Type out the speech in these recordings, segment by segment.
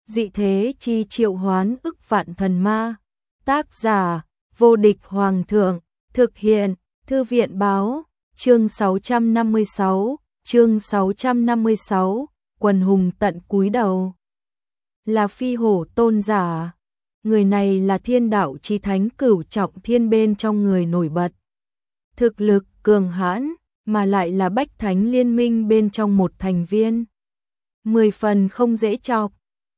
dị thế chi triệu hoán ức vạn thần ma. Tác giả, vô địch hoàng thượng, thực hiện, thư viện báo, chương 656, quần hùng tận cúi đầu. Là phi hổ tôn giả, người này là thiên đạo chí thánh cửu trọng thiên bên trong người nổi bật. Thực lực cường hãn, mà lại là bách thánh liên minh bên trong một thành viên. 10 phần không dễ chọc.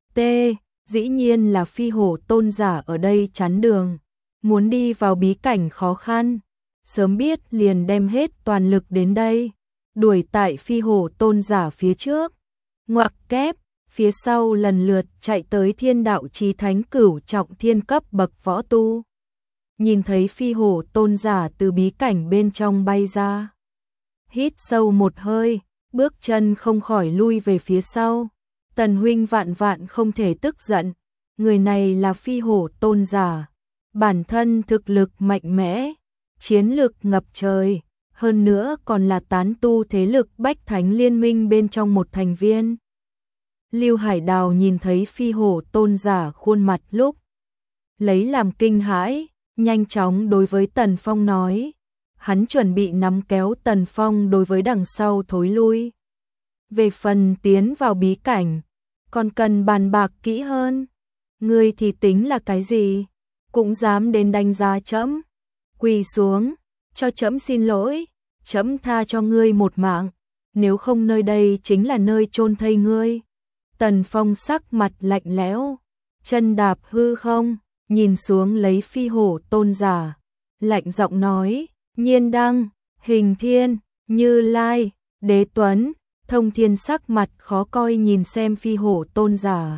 Dĩ nhiên là phi hổ tôn giả ở đây chắn đường, muốn đi vào bí cảnh khó khăn, sớm biết liền đem hết toàn lực đến đây, đuổi tại phi hổ tôn giả phía trước, ngoặc kép, phía sau lần lượt chạy tới thiên đạo chí thánh cửu trọng thiên cấp bậc võ tu. Nhìn thấy phi hổ tôn giả từ bí cảnh bên trong bay ra, hít sâu một hơi, bước chân không khỏi lui về phía sau. Tần huynh vạn vạn không thể tức giận, người này là phi hổ tôn giả, bản thân thực lực mạnh mẽ, chiến lực ngập trời, hơn nữa còn là tán tu thế lực bách thánh liên minh bên trong một thành viên. Lưu Hải Đào nhìn thấy phi hổ tôn giả khuôn mặt lúc lấy làm kinh hãi, nhanh chóng đối với Tần Phong nói, hắn chuẩn bị nắm kéo Tần Phong đối với đằng sau thối lui. Về phần tiến vào bí cảnh, còn cần bàn bạc kỹ hơn. Ngươi thì tính là cái gì? Cũng dám đến đánh giá trẫm? Quỳ xuống, cho trẫm xin lỗi, trẫm tha cho ngươi một mạng, nếu không nơi đây chính là nơi chôn thây ngươi. Tần Phong sắc mặt lạnh lẽo, chân đạp hư không, nhìn xuống lấy phi hổ tôn giả, lạnh giọng nói, Nhiên Đăng, Hình Thiên, Như Lai, Đế Tuấn. Thông Thiên sắc mặt khó coi nhìn xem phi hổ tôn giả.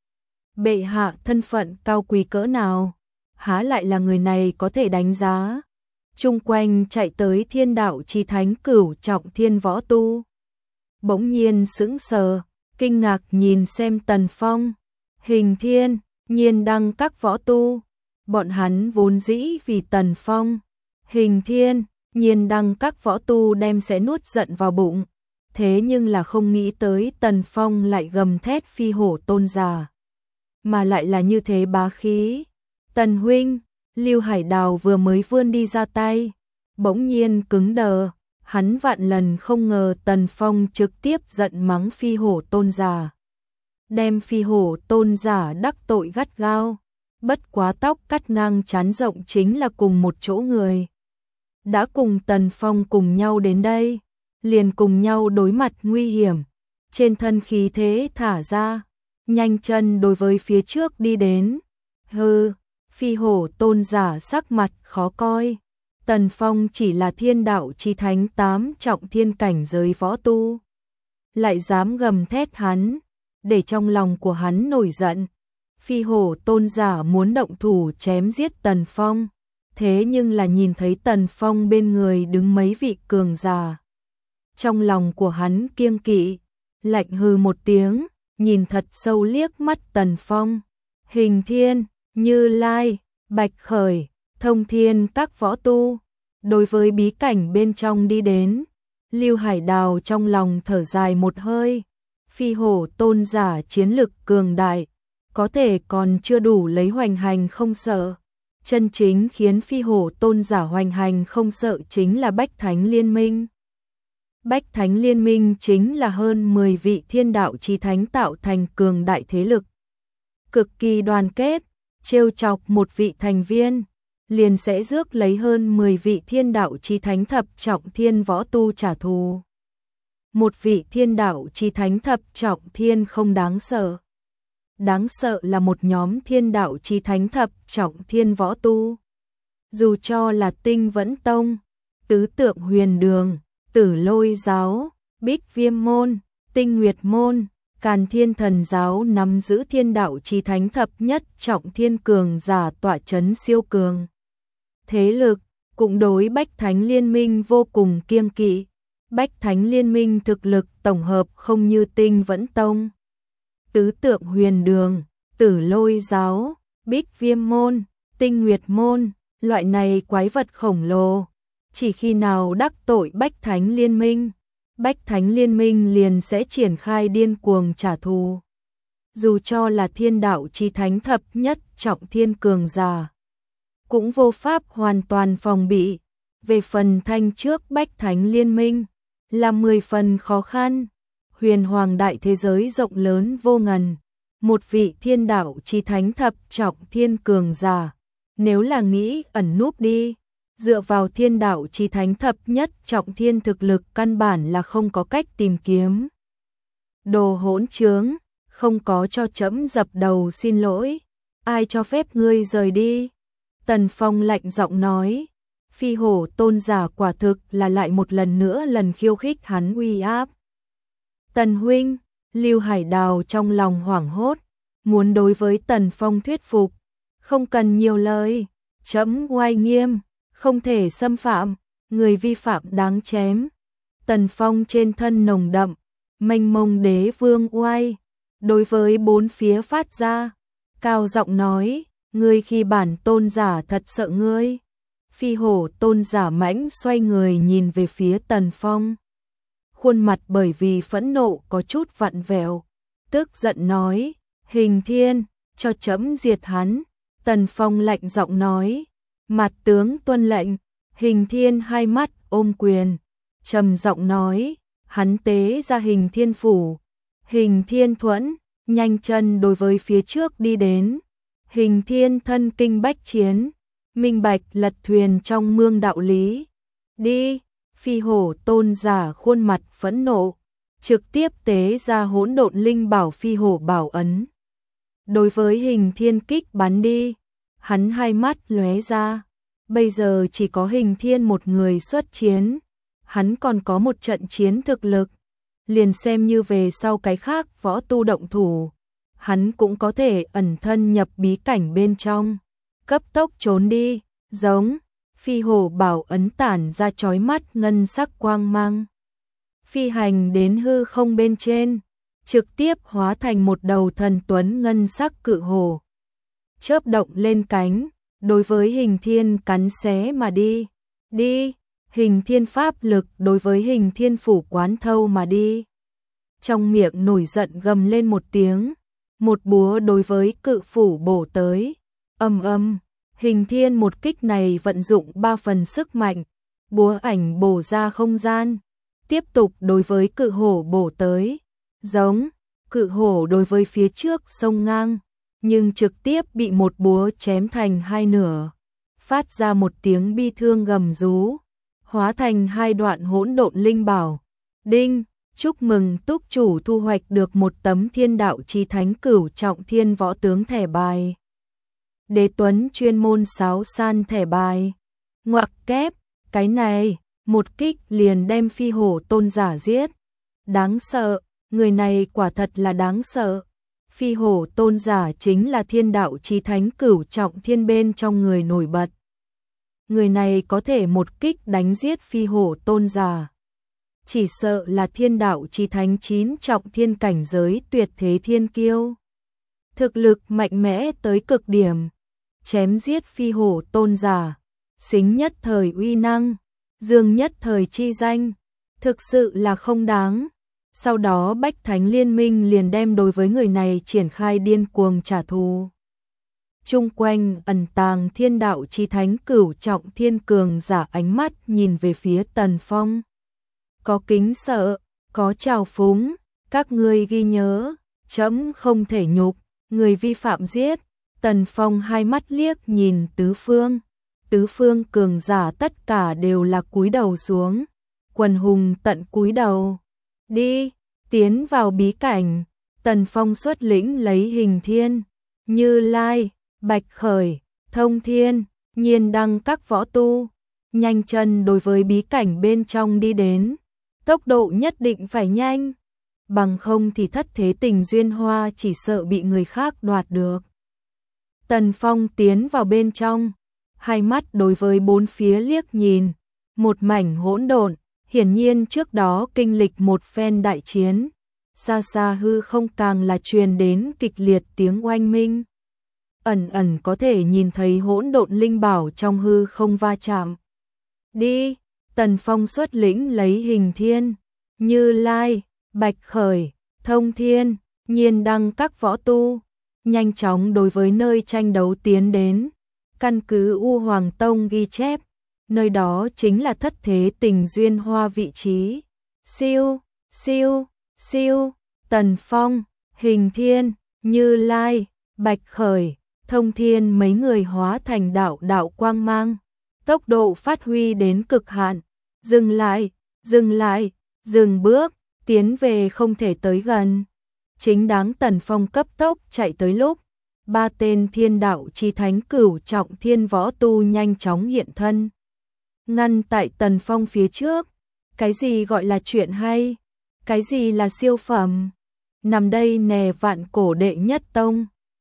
Bệ hạ thân phận cao quý cỡ nào, há lại là người này có thể đánh giá. Chung quanh chạy tới thiên đạo chí thánh cửu trọng thiên võ tu. Bỗng nhiên sững sờ, kinh ngạc nhìn xem Tần Phong, Hình Thiên, Nhiên Đăng các võ tu. Bọn hắn vốn dĩ vì Tần Phong, Hình Thiên, Nhiên Đăng các võ tu đem sẽ nuốt giận vào bụng. Thế nhưng là không nghĩ tới Tần Phong lại gầm thét phi hổ tôn giả, mà lại là như thế bá khí. Tần huynh, Lưu Hải Đào vừa mới vươn đi ra tay, bỗng nhiên cứng đờ, hắn vạn lần không ngờ Tần Phong trực tiếp giận mắng phi hổ tôn giả, đem phi hổ tôn giả đắc tội gắt gao, bất quá tóc cắt ngang trán rộng chính là cùng một chỗ người. Đã cùng Tần Phong cùng nhau đến đây, liền cùng nhau đối mặt nguy hiểm, trên thân khí thế thả ra, nhanh chân đối với phía trước đi đến. Phi hổ tôn giả sắc mặt khó coi, Tần Phong chỉ là thiên đạo chí thánh 8 trọng thiên cảnh giới võ tu, lại dám gầm thét hắn, để trong lòng của hắn nổi giận. Phi hổ tôn giả muốn động thủ chém giết Tần Phong, thế nhưng là nhìn thấy Tần Phong bên người đứng mấy vị cường giả. Trong lòng của hắn kiêng kỵ, lạnh hừ một tiếng, nhìn thật sâu liếc mắt Tần Phong, Hình Thiên, Như Lai, Bạch Khởi, Thông Thiên các võ tu. Đối với bí cảnh bên trong đi đến, Lưu Hải Đào trong lòng thở dài một hơi, phi hổ tôn giả chiến lực cường đại, có thể còn chưa đủ lấy hoành hành không sợ. Chân chính khiến phi hổ tôn giả hoành hành không sợ chính là Bách Thánh Liên minh. Bách Thánh Liên minh chính là hơn 10 vị thiên đạo chí thánh tạo thành cường đại thế lực. Cực kỳ đoàn kết, trêu chọc một vị thành viên, liền sẽ rước lấy hơn 10 vị thiên đạo chí thánh thập trọng thiên võ tu trả thù. Một vị thiên đạo chí thánh thập trọng thiên không đáng sợ. Đáng sợ là một nhóm thiên đạo chí thánh thập trọng thiên võ tu. Dù cho là Tinh Vẫn Tông, Tứ Tượng Huyền Đường, Tử Lôi Giáo, Bích Viêm Môn, Tinh Nguyệt Môn, Càn Thiên Thần Giáo nắm giữ thiên đạo chí thánh thập nhất trọng thiên cường giả tọa chấn siêu cường. Thế lực, cũng đối Bách Thánh Liên minh vô cùng kiêng kỵ. Bách Thánh Liên minh thực lực tổng hợp không như Tinh Vẫn Tông, Tứ Tượng Huyền Đường, Tử Lôi Giáo, Bích Viêm Môn, Tinh Nguyệt Môn, loại này quái vật khổng lồ. Chỉ khi nào đắc tội Bách Thánh Liên minh, Bách Thánh Liên minh liền sẽ triển khai điên cuồng trả thù. dù cho là thiên đạo chí thánh thập nhất trọng thiên cường giả, cũng vô pháp hoàn toàn phòng bị. Về phần thanh trước bách thánh liên minh, là 10 phần khó khăn. Huyền hoàng đại thế giới rộng lớn vô ngần, một vị thiên đạo chí thánh thập trọng thiên cường giả, nếu là nghĩ ẩn núp đi, dựa vào thiên đạo chí thánh thập nhất trọng thiên thực lực căn bản là không có cách tìm kiếm. Đồ hỗn trướng, không có cho trẫm dập đầu xin lỗi, ai cho phép ngươi rời đi? Tần Phong lạnh giọng nói, phi hổ tôn giả quả thực là lại một lần nữa lần khiêu khích hắn uy áp. Tần huynh, Lưu Hải Đào trong lòng hoảng hốt, muốn đối với Tần Phong thuyết phục, không cần nhiều lời, trẫm oai nghiêm, không thể xâm phạm, người vi phạm đáng chém. Tần Phong trên thân nồng đậm, mênh mông đế vương oai, đối với bốn phía phát ra, cao giọng nói, ngươi khi bản tôn giả thật sợ ngươi. Phi hổ tôn giả mãnh xoay người nhìn về phía Tần Phong. Khuôn mặt bởi vì phẫn nộ có chút vặn vẹo, tức giận nói, Hình Thiên, cho trẫm diệt hắn. Tần Phong lạnh giọng nói, mặt tướng tuân lệnh. Hình Thiên hai mắt ôm quyền, trầm giọng nói, hắn tế ra Hình Thiên phủ. Hình Thiên thuẫn, nhanh chân đối với phía trước đi đến. Hình Thiên thân kinh bách chiến, minh bạch lật thuyền trong mương đạo lý. Đi, phi hổ tôn giả khuôn mặt phẫn nộ, trực tiếp tế ra hỗn độn linh bảo phi hổ bảo ấn. Đối với Hình Thiên kích bắn đi, hắn hai mắt lóe ra, bây giờ chỉ có Hình Thiên một người xuất chiến, hắn còn có một trận chiến thực lực, liền xem như về sau cái khác võ tu động thủ, hắn cũng có thể ẩn thân nhập bí cảnh bên trong, cấp tốc trốn đi, giống, phi hổ bảo ấn tản ra chói mắt ngân sắc quang mang. Phi hành đến hư không bên trên, trực tiếp hóa thành một đầu thần tuấn ngân sắc cự hổ. Chớp động lên cánh, đối với Hình Thiên cắn xé mà đi. Đi, Hình Thiên pháp lực đối với Hình Thiên phủ quán thâu mà đi. Trong miệng nổi giận gầm lên một tiếng, một búa đối với cự phủ bổ tới. Âm âm, Hình Thiên một kích này vận dụng 3 phần sức mạnh, búa ảnh bổ ra không gian, tiếp tục đối với cự hổ bổ tới. Giống, cự hổ đối với phía trước sông ngang, nhưng trực tiếp bị một búa chém thành hai nửa, phát ra một tiếng bi thương gầm rú, hóa thành hai đoạn hỗn độn linh bảo. Đinh, chúc mừng túc chủ thu hoạch được một tấm thiên đạo chí thánh cửu trọng thiên võ tướng thẻ bài. Đế Tuấn chuyên môn sáo san thẻ bài. Ngoặc kép, cái này, một kích liền đem phi hổ tôn giả giết. Đáng sợ, người này quả thật là đáng sợ. Phi hổ tôn giả chính là thiên đạo chí thánh cửu trọng thiên bên trong người nổi bật. Người này có thể một kích đánh giết phi hổ tôn giả. Chỉ sợ là thiên đạo chí thánh 9 trọng thiên cảnh giới tuyệt thế thiên kiêu. Thực lực mạnh mẽ tới cực điểm. Chém giết phi hổ tôn giả. Xính nhất thời uy năng. Dương nhất thời chi danh. Thực sự là không đáng. Sau đó Bách Thánh Liên minh liền đem đối với người này triển khai điên cuồng trả thù. Chung quanh ẩn tàng thiên đạo chí thánh cửu trọng thiên cường giả ánh mắt nhìn về phía Tần Phong. Có kính sợ, có trào phúng, các ngươi ghi nhớ, trẫm không thể nhục, người vi phạm giết. Tần Phong hai mắt liếc nhìn tứ phương cường giả tất cả đều là cúi đầu xuống, quần hùng tận cúi đầu. Đi, tiến vào bí cảnh. Tần Phong xuất lĩnh lấy Hình Thiên, Như Lai, Bạch Khởi, Thông Thiên, Nhiên Đăng các võ tu, nhanh chân đối với bí cảnh bên trong đi đến. Tốc độ nhất định phải nhanh, bằng không thì thất thế tình duyên hoa chỉ sợ bị người khác đoạt được. Tần Phong tiến vào bên trong, hai mắt đối với bốn phía liếc nhìn, một mảnh hỗn độn, hiển nhiên trước đó kinh lịch một phen đại chiến, xa xa hư không càng là truyền đến kịch liệt tiếng oanh minh. Ẩn ẩn có thể nhìn thấy hỗn độn linh bảo trong hư không va chạm. Đi, Tần Phong xuất lĩnh lấy Hình Thiên, Như Lai, Bạch Khởi, Thông Thiên, Nhiên đăng các võ tu, nhanh chóng đối với nơi tranh đấu tiến đến. Căn cứ U Hoàng Tông ghi chép, nơi đó chính là thất thế tình duyên hoa vị trí. Siêu, siêu, siêu, Tần Phong, Hình Thiên, Như Lai, Bạch Khởi, Thông Thiên mấy người hóa thành đạo quang mang, tốc độ phát huy đến cực hạn. Dừng lại, dừng bước, tiến về không thể tới gần. Chính đáng Tần Phong cấp tốc chạy tới lúc, ba tên thiên đạo chi thánh cửu trọng thiên võ tu nhanh chóng hiện thân. Ngăn tại Tần Phong phía trước. Cái gì gọi là chuyện hay? Cái gì là siêu phẩm? Nằm đây nè, vạn cổ đệ nhất tông.